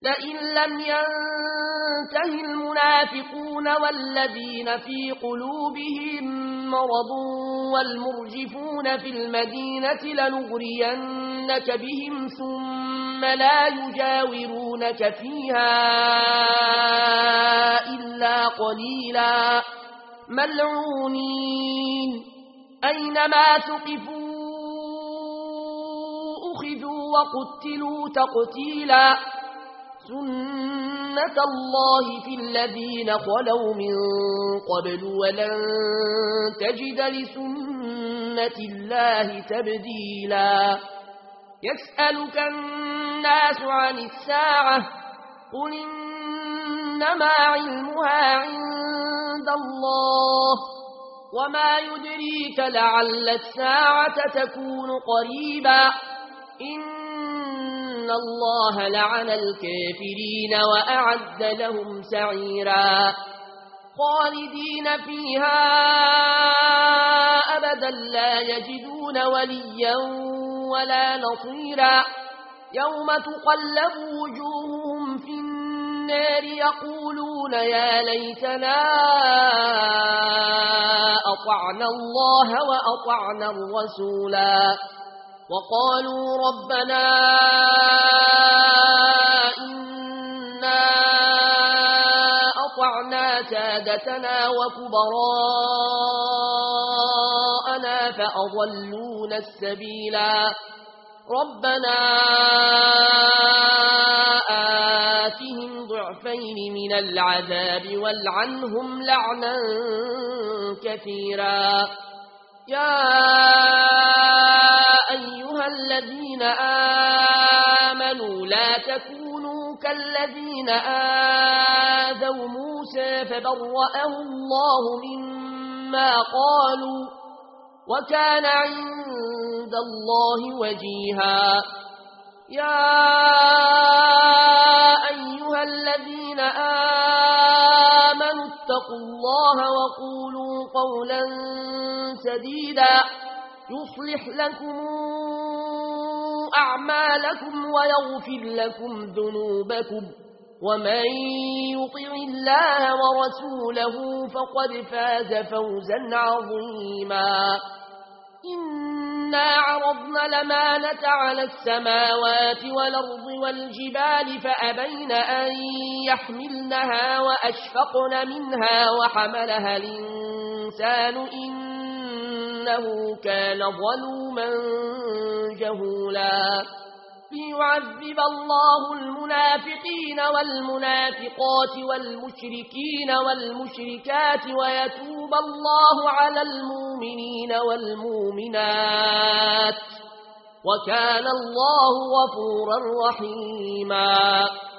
لئن لم ينته المنافقون والذين في قلوبهم مرض والمرجفون في المدينة لنغرينك بهم ثم لا يجاورونك فيها إلا قليلا ملعونين أينما ثقفوا أخذوا وقتلوا تقتيلا سنة الله في الذين خلوا من قبل ولن تجد لسنة الله تبديلا يسألك الناس عن الساعة قل إنما علمها عند الله وما يدريك لعل الساعة تكون قريبا إن الله لعن الكافرين وأعد لهم سعيرا خالدين فيها أبدا لا يجدون وليا ولا نصيرا يوم تقلب وجوههم في النار يقولون يا ليتنا أطعنا الله وأطعنا الرسولا وقالوا ربنا إنا أطعنا سادتنا وكبراءنا فأضلونا السبيلا ربنا آتهم ضعفين من العذاب والعنهم لعنا كثيرا يا أيها الذين آمنوا لا تكونوا كالذين آذوا موسى فبرأه الله مما قالوا وكان عند الله وجيها يا أيها الذين آمنوا اتقوا الله وقولوا قولا سديدا يصلح لكم أعمالكم ويغفر لكم ذنوبكم ومن يطع الله ورسوله فقد فاز فوزا عظيما إنا عرضنا الأمانة على السماوات والأرض والجبال فأبين أن يحملنها وأشفقن منها وحملها الإنسان إنه كان ظلوما جهولا ليعذب الله المنافقين والمنافقات والمشركين والمشركات ويتوب الله على المؤمنين والمؤمنات وكان الله غفورا رحيما